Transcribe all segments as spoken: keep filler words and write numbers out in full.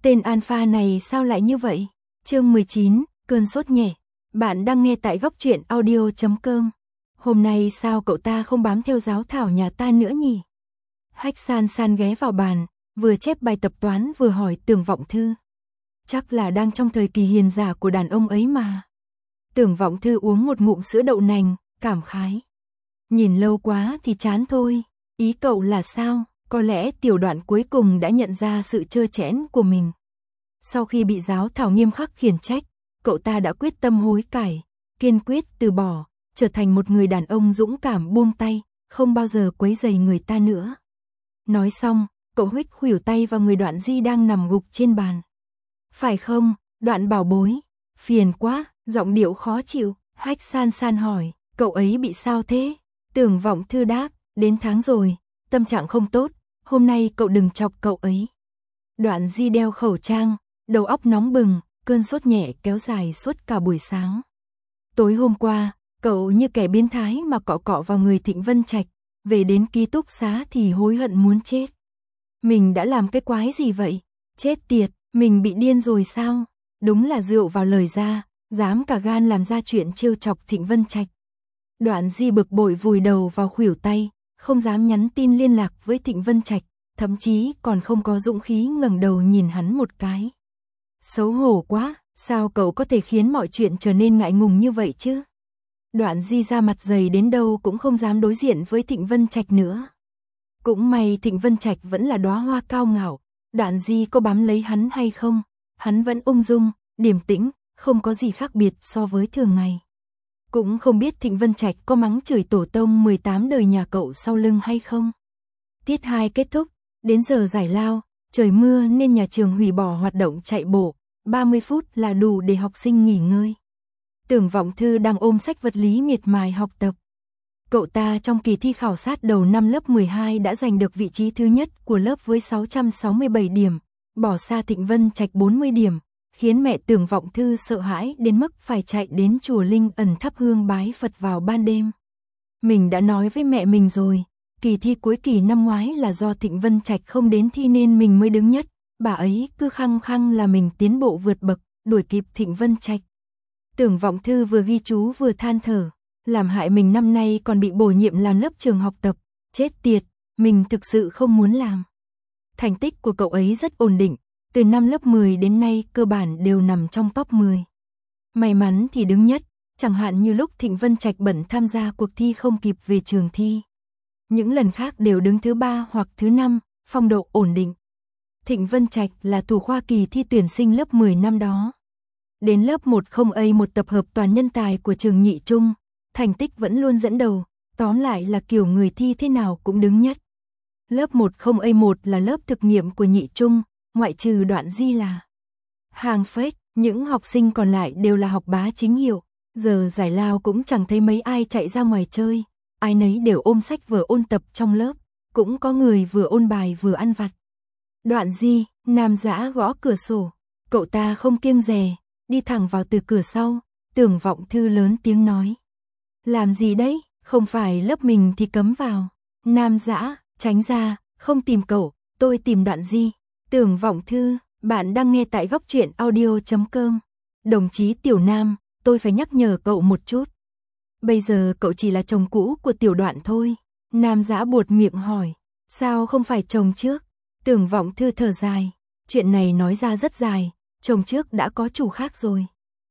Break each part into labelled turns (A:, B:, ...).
A: Tên alpha này sao lại như vậy? Chương mười chín, cơn sốt nhẹ. Bạn đang nghe tại góc truyện audio chấm com. Hôm nay sao cậu ta không bám theo giáo thảo nhà ta nữa nhỉ? Hách San San ghé vào bàn, vừa chép bài tập toán vừa hỏi Tưởng Vọng Thư. Chắc là đang trong thời kỳ hiền giả của đàn ông ấy mà. Tưởng Vọng Thư uống một ngụm sữa đậu nành, cảm khái. Nhìn lâu quá thì chán thôi, ý cậu là sao? Có lẽ tiểu đoạn cuối cùng đã nhận ra sự trơ trẽn của mình. Sau khi bị giáo thảo nghiêm khắc khiển trách, cậu ta đã quyết tâm hối cải, kiên quyết từ bỏ, trở thành một người đàn ông dũng cảm buông tay, không bao giờ quấy rầy người ta nữa. Nói xong, cậu huých khuỷu tay vào người Đoạn Di đang nằm gục trên bàn. Phải không, Đoạn bảo bối? Phiền quá, giọng điệu khó chịu, Hách San San hỏi, cậu ấy bị sao thế? Tưởng Vọng Thư đáp, đến tháng rồi, tâm trạng không tốt, hôm nay cậu đừng chọc cậu ấy. Đoạn Di đeo khẩu trang, đầu óc nóng bừng, cơn sốt nhẹ kéo dài suốt cả buổi sáng. Tối hôm qua, cậu như kẻ biến thái mà cọ cọ vào người Thịnh Vân Trạch, về đến ký túc xá thì hối hận muốn chết. Mình đã làm cái quái gì vậy? Chết tiệt, mình bị điên rồi sao? Đúng là rượu vào lời ra, dám cả gan làm ra chuyện trêu chọc Thịnh Vân Trạch. Đoạn Di bực bội vùi đầu vào khuỷu tay, không dám nhắn tin liên lạc với Thịnh Vân Trạch, thậm chí còn không có dũng khí ngẩng đầu nhìn hắn một cái. Xấu hổ quá, sao cậu có thể khiến mọi chuyện trở nên ngại ngùng như vậy chứ? Đoạn Di ra mặt dày đến đâu cũng không dám đối diện với Thịnh Vân Trạch nữa. Cũng may Thịnh Vân Trạch vẫn là đóa hoa cao ngạo, Đoạn Di có bám lấy hắn hay không, hắn vẫn ung dung, điềm tĩnh, không có gì khác biệt so với thường ngày. Cũng không biết Thịnh Vân Trạch có mắng chửi tổ tông mười tám đời nhà cậu sau lưng hay không. Tiết hai kết thúc, đến giờ giải lao, trời mưa nên nhà trường hủy bỏ hoạt động chạy bộ, ba mươi phút là đủ để học sinh nghỉ ngơi. Tưởng Vọng Thư đang ôm sách vật lý miệt mài học tập. Cậu ta trong kỳ thi khảo sát đầu năm lớp mười hai đã giành được vị trí thứ nhất của lớp với sáu trăm sáu mươi bảy điểm, bỏ xa Thịnh Vân Trạch bốn mươi điểm, khiến mẹ Tưởng Vọng Thư sợ hãi đến mức phải chạy đến chùa Linh Ẩn thắp hương bái Phật vào ban đêm. Mình đã nói với mẹ mình rồi, kỳ thi cuối kỳ năm ngoái là do Thịnh Vân Trạch không đến thi nên mình mới đứng nhất, bà ấy cứ khăng khăng là mình tiến bộ vượt bậc, đuổi kịp Thịnh Vân Trạch. Tưởng Vọng Thư vừa ghi chú vừa than thở, làm hại mình năm nay còn bị bổ nhiệm làm lớp trường học tập, chết tiệt, mình thực sự không muốn làm. Thành tích của cậu ấy rất ổn định, từ năm lớp mười đến nay cơ bản đều nằm trong top mười. May mắn thì đứng nhất, chẳng hạn như lúc Thịnh Vân Trạch bận tham gia cuộc thi không kịp về trường thi. Những lần khác đều đứng thứ ba hoặc thứ năm, phong độ ổn định. Thịnh Vân Trạch là thủ khoa kỳ thi tuyển sinh lớp mười năm đó. Đến lớp một không A một tập hợp toàn nhân tài của trường nhị trung, thành tích vẫn luôn dẫn đầu, tóm lại là kiểu người thi thế nào cũng đứng nhất. Lớp một không A một là lớp thực nghiệm của nhị trung, ngoại trừ Đoạn Di là hàng phết, những học sinh còn lại đều là học bá chính hiệu, giờ giải lao cũng chẳng thấy mấy ai chạy ra ngoài chơi, ai nấy đều ôm sách vừa ôn tập trong lớp, cũng có người vừa ôn bài vừa ăn vặt. Đoạn Di, nam dã gõ cửa sổ, cậu ta không kiêng dè, đi thẳng vào từ cửa sau, Tưởng Vọng Thư lớn tiếng nói. Làm gì đấy, không phải lớp mình thì cấm vào. Nam dã, tránh ra, không tìm cậu, tôi tìm Đoạn Di. Tưởng Vọng Thư, bạn đang nghe tại góc truyện audio chấm com. Đồng chí Tiểu Nam, tôi phải nhắc nhở cậu một chút. Bây giờ cậu chỉ là chồng cũ của Tiểu Đoạn thôi. Nam dã buột miệng hỏi, sao không phải chồng trước? Tưởng Vọng Thư thở dài, chuyện này nói ra rất dài, chồng trước đã có chủ khác rồi.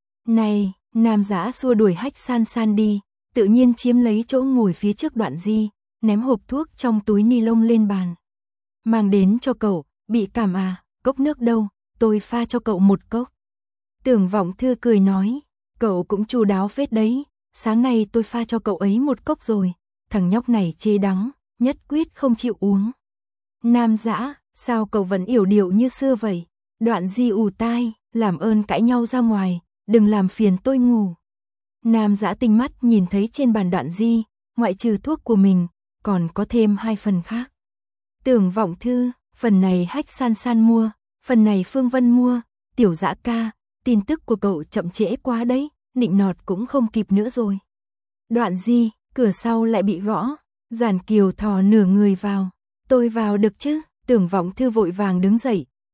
A: Này, Nam dã xua đuổi Hách San San đi, tự nhiên chiếm lấy chỗ ngồi phía trước Đoạn Di, ném hộp thuốc trong túi ni lông lên bàn. Mang đến cho cậu, bị cảm à, cốc nước đâu, tôi pha cho cậu một cốc. Tưởng Vọng Thư cười nói, cậu cũng chu đáo phết đấy, sáng nay tôi pha cho cậu ấy một cốc rồi, thằng nhóc này chê đắng, nhất quyết không chịu uống. Nam dã, sao cậu vẫn yểu điệu như xưa vậy? Đoạn Di ù tai, làm ơn cãi nhau ra ngoài, đừng làm phiền tôi ngủ. Nam dã tinh mắt nhìn thấy trên bàn Đoạn Di, ngoại trừ thuốc của mình, còn có thêm hai phần khác. Tưởng Vọng Thư, phần này Hách San San mua, phần này Phương Vân mua, Tiểu Dã ca, tin tức của cậu chậm trễ quá đấy, nịnh nọt cũng không kịp nữa rồi. Đoạn Di, cửa sau lại bị gõ, Giản Kiều thò nửa người vào, tôi vào được chứ? Tưởng Vọng Thư vội vàng đứng dậy,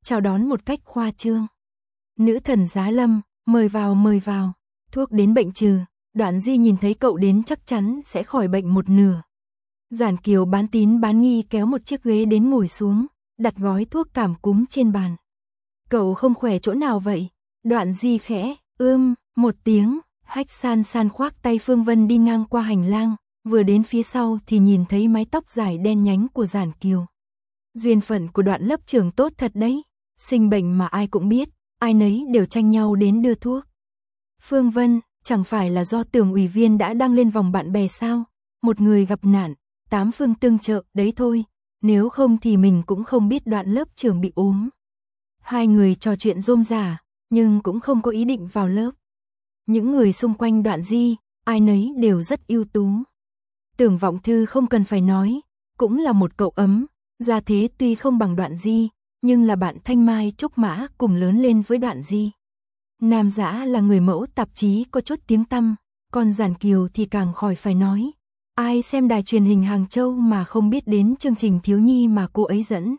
A: chào đón một cách khoa trương. Nữ thần giá lâm, mời vào mời vào, thuốc đến bệnh trừ, Đoạn Di nhìn thấy cậu đến chắc chắn sẽ khỏi bệnh một nửa. Giản Kiều bán tín bán nghi kéo một chiếc ghế đến ngồi xuống, đặt gói thuốc cảm cúm trên bàn. Cậu không khỏe chỗ nào vậy? Đoạn Di khẽ, ưm, một tiếng, Hách San San khoác tay Phương Vân đi ngang qua hành lang, vừa đến phía sau thì nhìn thấy mái tóc dài đen nhánh của Giản Kiều. Duyên phận của Đoạn lớp trưởng tốt thật đấy, sinh bệnh mà ai cũng biết, ai nấy đều tranh nhau đến đưa thuốc. Phương Vân, chẳng phải là do Tưởng ủy viên đã đăng lên vòng bạn bè sao? Một người gặp nạn, tám phương tương trợ, đấy thôi, nếu không thì mình cũng không biết Đoạn lớp trưởng bị ốm. Hai người trò chuyện rôm rả, nhưng cũng không có ý định vào lớp. Những người xung quanh Đoạn Di, ai nấy đều rất ưu tú. Tưởng Vọng Thư không cần phải nói, cũng là một cậu ấm, gia thế tuy không bằng Đoạn Di, nhưng là bạn Thanh Mai Trúc Mã cùng lớn lên với Đoạn Di. Nam Dã là người mẫu tạp chí có chút tiếng tăm, còn Giản Kiều thì càng khỏi phải nói. Ai xem đài truyền hình Hàng Châu mà không biết đến chương trình thiếu nhi mà cô ấy dẫn.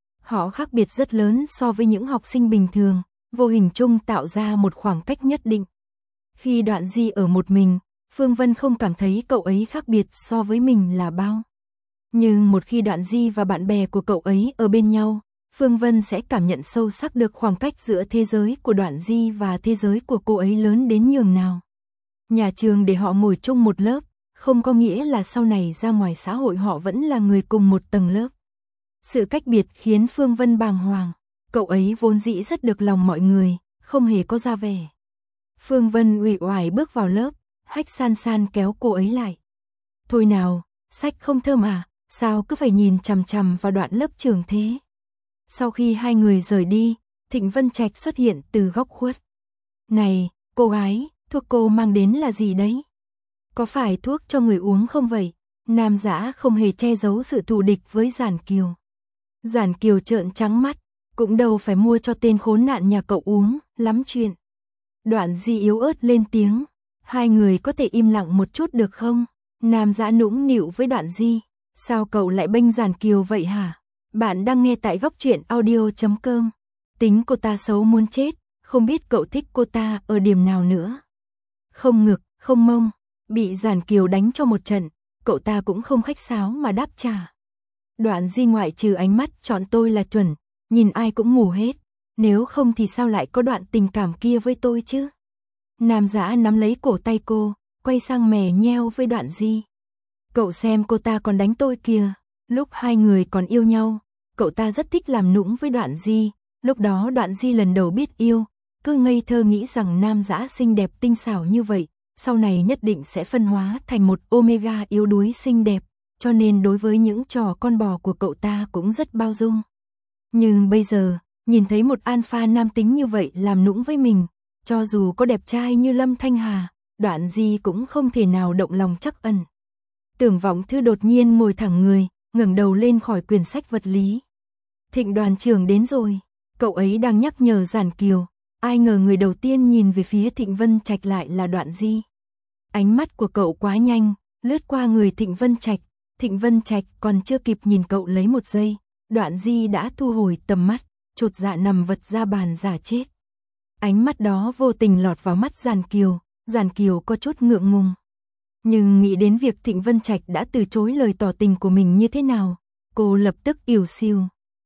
A: Họ khác biệt rất lớn so với những học sinh bình thường, vô hình chung tạo ra một khoảng cách nhất định. Khi Đoạn Di ở một mình, Phương Vân không cảm thấy cậu ấy khác biệt so với mình là bao. Nhưng một khi Đoạn Di và bạn bè của cậu ấy ở bên nhau, Phương Vân sẽ cảm nhận sâu sắc được khoảng cách giữa thế giới của Đoạn Di và thế giới của cô ấy lớn đến nhường nào. Nhà trường để họ ngồi chung một lớp, không có nghĩa là sau này ra ngoài xã hội họ vẫn là người cùng một tầng lớp. Sự cách biệt khiến Phương Vân bàng hoàng, cậu ấy vốn dĩ rất được lòng mọi người, không hề có ra vẻ. Phương Vân uể oải bước vào lớp, Hách San San kéo cô ấy lại. Thôi nào, sách không thơm à, sao cứ phải nhìn chằm chằm vào Đoạn lớp trưởng thế? Sau khi hai người rời đi, Thịnh Vân Trạch xuất hiện từ góc khuất. Này, cô gái, thuốc cô mang đến là gì đấy? Có phải thuốc cho người uống không vậy? Nam Dã không hề che giấu sự thù địch với Giản Kiều. Giản Kiều trợn trắng mắt, cũng đâu phải mua cho tên khốn nạn nhà cậu uống, lắm chuyện. Đoạn Di yếu ớt lên tiếng, hai người có thể im lặng một chút được không? Nam Dã nũng nịu với Đoạn Di, sao cậu lại bênh Giản Kiều vậy hả? Bạn đang nghe tại góc truyện audio chấm com. Tính cô ta xấu muốn chết, không biết cậu thích cô ta ở điểm nào nữa. Không ngực, không mông, bị Giản Kiều đánh cho một trận, cậu ta cũng không khách sáo mà đáp trả. Đoạn Di ngoại trừ ánh mắt chọn tôi là chuẩn, nhìn ai cũng ngủ hết, nếu không thì sao lại có đoạn tình cảm kia với tôi chứ? Nam Dã nắm lấy cổ tay cô, quay sang mè nheo với Đoạn Di. Cậu xem cô ta còn đánh tôi kìa, lúc hai người còn yêu nhau, cậu ta rất thích làm nũng với Đoạn Di, lúc đó Đoạn Di lần đầu biết yêu, cứ ngây thơ nghĩ rằng Nam Dã xinh đẹp tinh xảo như vậy, sau này nhất định sẽ phân hóa thành một Omega yếu đuối xinh đẹp, cho nên đối với những trò con bò của cậu ta cũng rất bao dung. Nhưng bây giờ, nhìn thấy một alpha nam tính như vậy làm nũng với mình, cho dù có đẹp trai như Lâm Thanh Hà, Đoạn Di cũng không thể nào động lòng trắc ẩn. Tưởng Vọng Thư đột nhiên ngồi thẳng người, ngẩng đầu lên khỏi quyển sách vật lý. Thịnh đoàn trưởng đến rồi, cậu ấy đang nhắc nhở Giản Kiều, ai ngờ người đầu tiên nhìn về phía Thịnh Vân Trạch lại là Đoạn Di. Ánh mắt của cậu quá nhanh, lướt qua người Thịnh Vân Trạch, Thịnh Vân Trạch còn chưa kịp nhìn cậu lấy một giây, Đoạn Di đã thu hồi tầm mắt, chột dạ nằm vật ra bàn giả chết. Ánh mắt đó vô tình lọt vào mắt Giản Kiều, Giản Kiều có chút ngượng ngùng. Nhưng nghĩ đến việc Thịnh Vân Trạch đã từ chối lời tỏ tình của mình như thế nào, cô lập tức ỉu xìu.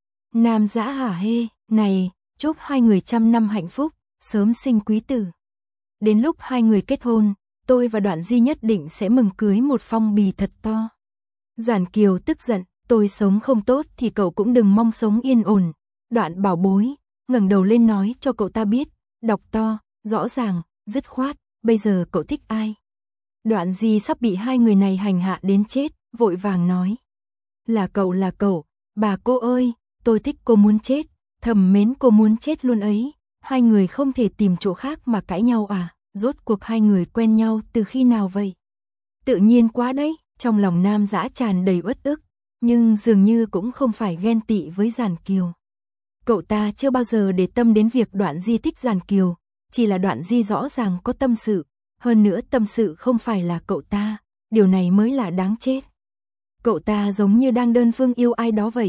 A: Nam Dã hả hê, này, chúc hai người trăm năm hạnh phúc, sớm sinh quý tử. Đến lúc hai người kết hôn, tôi và Đoạn Di nhất định sẽ mừng cưới một phong bì thật to. Giản Kiều tức giận, tôi sống không tốt thì cậu cũng đừng mong sống yên ổn. Đoạn bảo bối, ngẩng đầu lên nói cho cậu ta biết, đọc to, rõ ràng, dứt khoát, bây giờ cậu thích ai? Đoạn Di sắp bị hai người này hành hạ đến chết, vội vàng nói. Là cậu là cậu, bà cô ơi, tôi thích cô muốn chết, thầm mến cô muốn chết luôn ấy, hai người không thể tìm chỗ khác mà cãi nhau à, rốt cuộc hai người quen nhau từ khi nào vậy? Tự nhiên quá đấy, trong lòng Nam Dã tràn đầy uất ức, nhưng dường như cũng không phải ghen tị với Giản Kiều. Cậu ta chưa bao giờ để tâm đến việc Đoạn Di thích Giản Kiều, chỉ là Đoạn Di rõ ràng có tâm sự, hơn nữa tâm sự không phải là cậu ta, điều này mới là đáng chết. Cậu ta giống như đang đơn phương yêu ai đó vậy,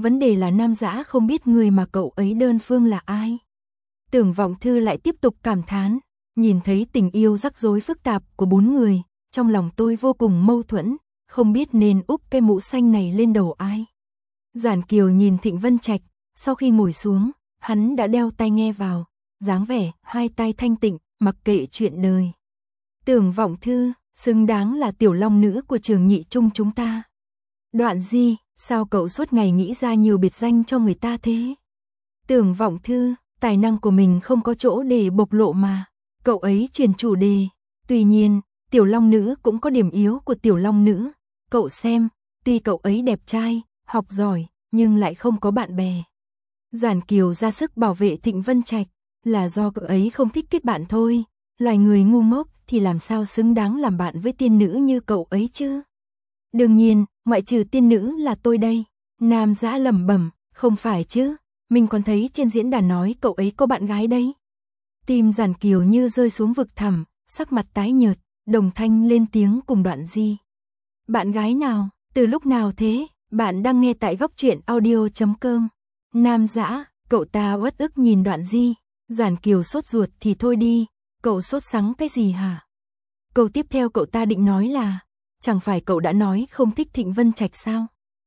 A: vấn đề là Nam Dã không biết người mà cậu ấy đơn phương là ai. Tưởng Vọng Thư lại tiếp tục cảm thán, nhìn thấy tình yêu rắc rối phức tạp của bốn người, trong lòng tôi vô cùng mâu thuẫn, không biết nên úp cái mũ xanh này lên đầu ai. Giản Kiều nhìn Thịnh Vân Trạch, sau khi ngồi xuống, hắn đã đeo tai nghe vào, dáng vẻ hai tay thanh tịnh, mặc kệ chuyện đời. Tưởng Vọng Thư, xứng đáng là tiểu long nữ của trường nhị trung chúng ta. Đoạn Di, sao cậu suốt ngày nghĩ ra nhiều biệt danh cho người ta thế? Tưởng Vọng Thư, tài năng của mình không có chỗ để bộc lộ mà. Cậu ấy chuyển chủ đề. Tuy nhiên, tiểu long nữ cũng có điểm yếu của tiểu long nữ. Cậu xem, tuy cậu ấy đẹp trai, học giỏi, nhưng lại không có bạn bè. Giản Kiều ra sức bảo vệ Thịnh Vân Trạch, là do cậu ấy không thích kết bạn thôi. Loài người ngu ngốc thì làm sao xứng đáng làm bạn với tiên nữ như cậu ấy chứ? Đương nhiên, ngoại trừ tiên nữ là tôi đây. Nam Dã lẩm bẩm, không phải chứ, mình còn thấy trên diễn đàn nói cậu ấy có bạn gái đấy. Tim Giản Kiều như rơi xuống vực thẳm, sắc mặt tái nhợt, đồng thanh lên tiếng cùng Đoạn Di. Bạn gái nào, từ lúc nào thế? Bạn đang nghe tại góc truyện audio chấm com. Nam Dã, cậu ta uất ức nhìn Đoạn Di. Giản Kiều sốt ruột thì thôi đi, cậu sốt sắng cái gì hả? Câu tiếp theo cậu ta định nói là, chẳng phải cậu đã nói không thích Thịnh Vân Trạch sao?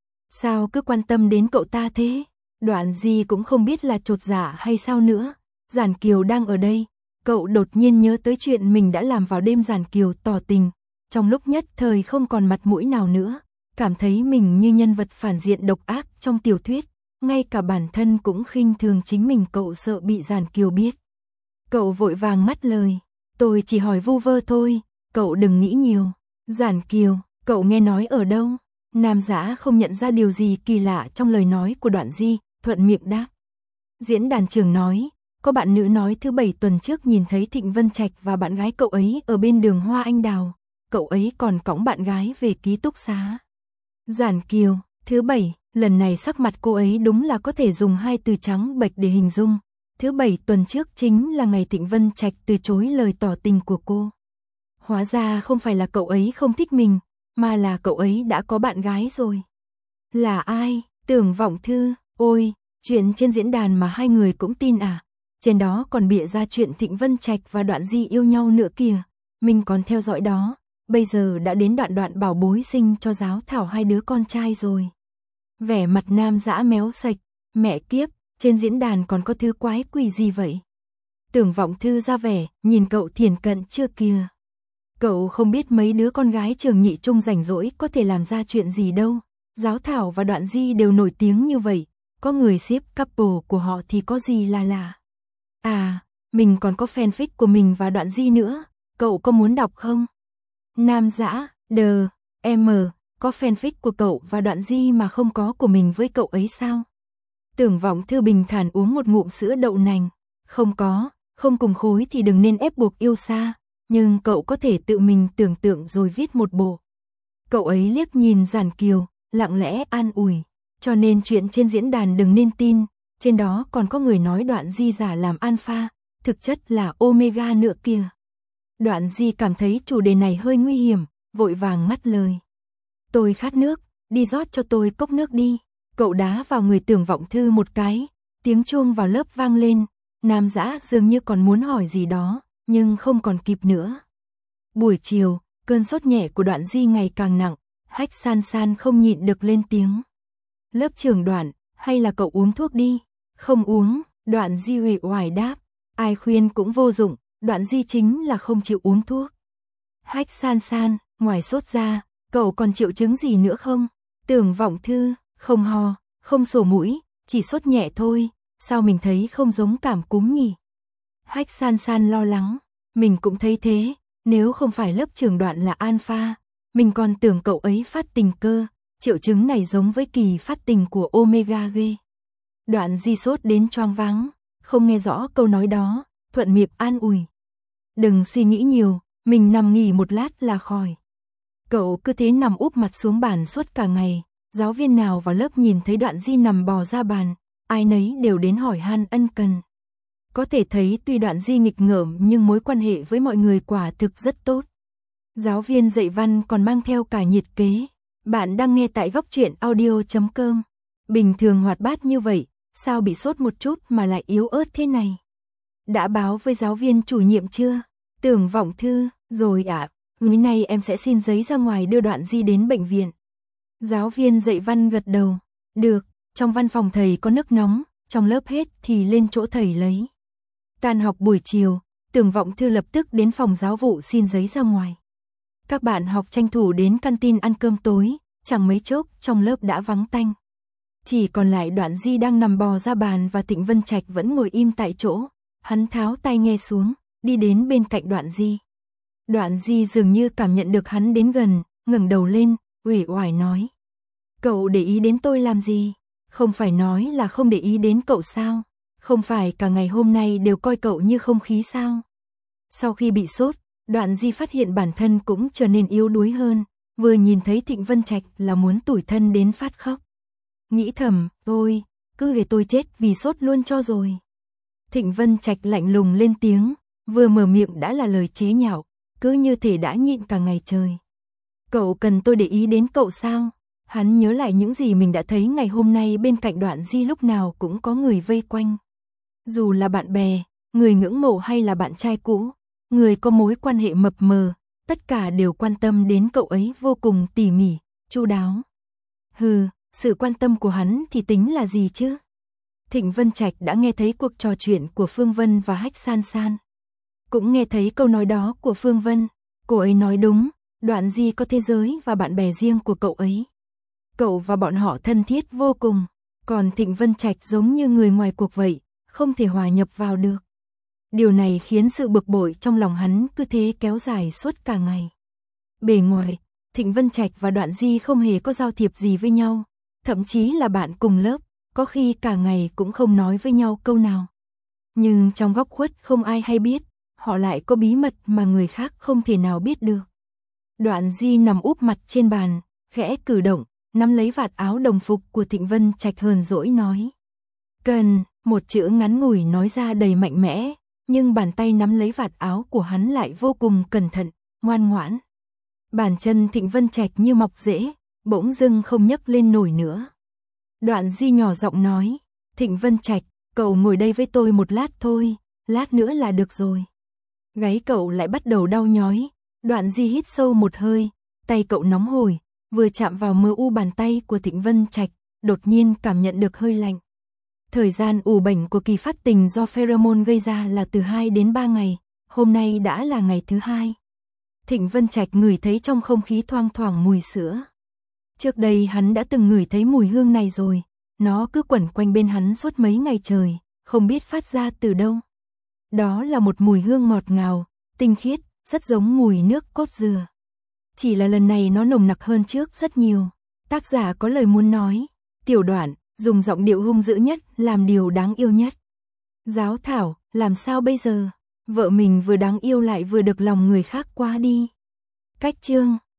A: Sao cứ quan tâm đến cậu ta thế? Đoạn Di cũng không biết là chột dạ hay sao nữa. Giản Kiều đang ở đây, cậu đột nhiên nhớ tới chuyện mình đã làm vào đêm Giản Kiều tỏ tình. Trong lúc nhất thời không còn mặt mũi nào nữa, cảm thấy mình như nhân vật phản diện độc ác trong tiểu thuyết. Ngay cả bản thân cũng khinh thường chính mình, cậu sợ bị Giản Kiều biết. Cậu vội vàng ngắt lời, tôi chỉ hỏi vu vơ thôi, cậu đừng nghĩ nhiều. Giản Kiều, cậu nghe nói ở đâu? Nam Dã không nhận ra điều gì kỳ lạ trong lời nói của Đoạn Di, thuận miệng đáp. Diễn đàn trường nói, có bạn nữ nói thứ bảy tuần trước nhìn thấy Thịnh Vân Trạch và bạn gái cậu ấy ở bên đường Hoa Anh Đào, cậu ấy còn cõng bạn gái về ký túc xá. Giản Kiều, thứ bảy, lần này sắc mặt cô ấy đúng là có thể dùng hai từ trắng bệch để hình dung. Thứ bảy tuần trước chính là ngày Thịnh Vân Trạch từ chối lời tỏ tình của cô. Hóa ra không phải là cậu ấy không thích mình, mà là cậu ấy đã có bạn gái rồi. Là ai? Tưởng Vọng Thư, ôi, chuyện trên diễn đàn mà hai người cũng tin à? Trên đó còn bịa ra chuyện Thịnh Vân Trạch và Đoạn Di yêu nhau nữa kìa. Mình còn theo dõi đó, bây giờ đã đến đoạn đoạn bảo bối sinh cho Giáo Thảo hai đứa con trai rồi. Vẻ mặt Nam Dã méo sạch, mẹ kiếp, trên diễn đàn còn có thứ quái quỷ gì vậy? Tưởng Vọng Thư ra vẻ, nhìn cậu thiển cận chưa kìa. Cậu không biết mấy đứa con gái trường nhị trung rảnh rỗi có thể làm ra chuyện gì đâu. Giáo Thảo và Đoạn Di đều nổi tiếng như vậy, có người xếp couple của họ thì có gì là lạ. À, mình còn có fanfic của mình và Đoạn Di nữa, cậu có muốn đọc không? Nam Dã, đờ, em, có fanfic của cậu và Đoạn Di mà không có của mình với cậu ấy sao? Tưởng Vọng Thư bình thản uống một ngụm sữa đậu nành. Không có, không cùng khối thì đừng nên ép buộc yêu xa, nhưng cậu có thể tự mình tưởng tượng rồi viết một bộ. Cậu ấy liếc nhìn Giản Kiều, lặng lẽ an ủi, cho nên chuyện trên diễn đàn đừng nên tin, trên đó còn có người nói Đoạn Di giả làm alpha, thực chất là omega nữa kìa. Đoạn Di cảm thấy chủ đề này hơi nguy hiểm, vội vàng ngắt lời. Tôi khát nước, đi rót cho tôi cốc nước đi. Cậu đá vào người Tưởng Vọng Thư một cái, tiếng chuông vào lớp vang lên, Nam Dã dường như còn muốn hỏi gì đó, nhưng không còn kịp nữa. Buổi chiều, cơn sốt nhẹ của Đoạn Di ngày càng nặng, Hách San San không nhịn được lên tiếng. Lớp trưởng Đoạn, hay là cậu uống thuốc đi? Không uống, Đoạn Di uể oải đáp, ai khuyên cũng vô dụng, Đoạn Di chính là không chịu uống thuốc. Hách San San, ngoài sốt ra, cậu còn triệu chứng gì nữa không? Tưởng Vọng Thư, không ho, không sổ mũi, chỉ sốt nhẹ thôi, sao mình thấy không giống cảm cúm nhỉ? Hách San San lo lắng, mình cũng thấy thế, nếu không phải lớp trưởng Đoạn là alpha, mình còn tưởng cậu ấy phát tình cơ, triệu chứng này giống với kỳ phát tình của omega ghê. Đoạn Di sốt đến choáng váng, không nghe rõ câu nói đó, thuận miệng an ủi. Đừng suy nghĩ nhiều, mình nằm nghỉ một lát là khỏi. Cậu cứ thế nằm úp mặt xuống bàn suốt cả ngày, giáo viên nào vào lớp nhìn thấy Đoạn Di nằm bò ra bàn, ai nấy đều đến hỏi han ân cần. Có thể thấy tuy Đoạn Di nghịch ngợm nhưng mối quan hệ với mọi người quả thực rất tốt. Giáo viên dạy văn còn mang theo cả nhiệt kế. Bạn đang nghe tại góc truyện audio chấm com. Bình thường hoạt bát như vậy, sao bị sốt một chút mà lại yếu ớt thế này? Đã báo với giáo viên chủ nhiệm chưa? Tưởng Vọng Thư, rồi ạ, à, ngày nay em sẽ xin giấy ra ngoài đưa Đoạn Di đến bệnh viện. Giáo viên dạy văn gật đầu, được, trong văn phòng thầy có nước nóng, trong lớp hết thì lên chỗ thầy lấy. Tan học buổi chiều, Tưởng Vọng Thư lập tức đến phòng giáo vụ xin giấy ra ngoài. Các bạn học tranh thủ đến canteen ăn cơm tối, chẳng mấy chốc trong lớp đã vắng tanh. Chỉ còn lại Đoạn Di đang nằm bò ra bàn và Thịnh Vân Trạch vẫn ngồi im tại chỗ. Hắn tháo tai nghe xuống, đi đến bên cạnh Đoạn Di. Đoạn Di dường như cảm nhận được hắn đến gần, ngẩng đầu lên, uể oải nói. Cậu để ý đến tôi làm gì? Không phải nói là không để ý đến cậu sao? Không phải cả ngày hôm nay đều coi cậu như không khí sao? Sau khi bị sốt, Đoạn Di phát hiện bản thân cũng trở nên yếu đuối hơn, vừa nhìn thấy Thịnh Vân Trạch là muốn tủi thân đến phát khóc. Nghĩ thầm, tôi, cứ để tôi chết vì sốt luôn cho rồi. Thịnh Vân Trạch lạnh lùng lên tiếng, vừa mở miệng đã là lời chế nhạo, cứ như thể đã nhịn cả ngày trời. Cậu cần tôi để ý đến cậu sao? Hắn nhớ lại những gì mình đã thấy ngày hôm nay bên cạnh Đoạn Di lúc nào cũng có người vây quanh. Dù là bạn bè, người ngưỡng mộ hay là bạn trai cũ, người có mối quan hệ mập mờ, tất cả đều quan tâm đến cậu ấy vô cùng tỉ mỉ, chu đáo. Hừ, sự quan tâm của hắn thì tính là gì chứ? Thịnh Vân Trạch đã nghe thấy cuộc trò chuyện của Phương Vân và Hách San San. Cũng nghe thấy câu nói đó của Phương Vân, cô ấy nói đúng, Đoạn Di có thế giới và bạn bè riêng của cậu ấy. Cậu và bọn họ thân thiết vô cùng, còn Thịnh Vân Trạch giống như người ngoài cuộc vậy, không thể hòa nhập vào được. Điều này khiến sự bực bội trong lòng hắn cứ thế kéo dài suốt cả ngày. Bề ngoài, Thịnh Vân Trạch và Đoạn Di không hề có giao thiệp gì với nhau, thậm chí là bạn cùng lớp, có khi cả ngày cũng không nói với nhau câu nào. Nhưng trong góc khuất không ai hay biết, họ lại có bí mật mà người khác không thể nào biết được. Đoạn Di nằm úp mặt trên bàn, khẽ cử động, nắm lấy vạt áo đồng phục của Thịnh Vân Trạch hờn dỗi nói. Cần, một chữ ngắn ngủi nói ra đầy mạnh mẽ, nhưng bàn tay nắm lấy vạt áo của hắn lại vô cùng cẩn thận, ngoan ngoãn. Bàn chân Thịnh Vân Trạch như mọc rễ, bỗng dưng không nhấc lên nổi nữa. Đoạn Di nhỏ giọng nói, Thịnh Vân Trạch, cậu ngồi đây với tôi một lát thôi, lát nữa là được rồi. Gáy cậu lại bắt đầu đau nhói, Đoạn Di hít sâu một hơi, tay cậu nóng hổi, vừa chạm vào mờ u bàn tay của Thịnh Vân Trạch, đột nhiên cảm nhận được hơi lạnh. Thời gian ủ bệnh của kỳ phát tình do pheromone gây ra là từ hai đến ba ngày, hôm nay đã là ngày thứ hai. Thịnh Vân Trạch ngửi thấy trong không khí thoang thoảng mùi sữa. Trước đây hắn đã từng ngửi thấy mùi hương này rồi, nó cứ quẩn quanh bên hắn suốt mấy ngày trời, không biết phát ra từ đâu. Đó là một mùi hương ngọt ngào, tinh khiết, rất giống mùi nước cốt dừa. Chỉ là lần này nó nồng nặc hơn trước rất nhiều. Tác giả có lời muốn nói, tiểu đoạn, dùng giọng điệu hung dữ nhất, làm điều đáng yêu nhất. Giáo thảo, làm sao bây giờ? Vợ mình vừa đáng yêu lại vừa được lòng người khác quá đi. Cách chương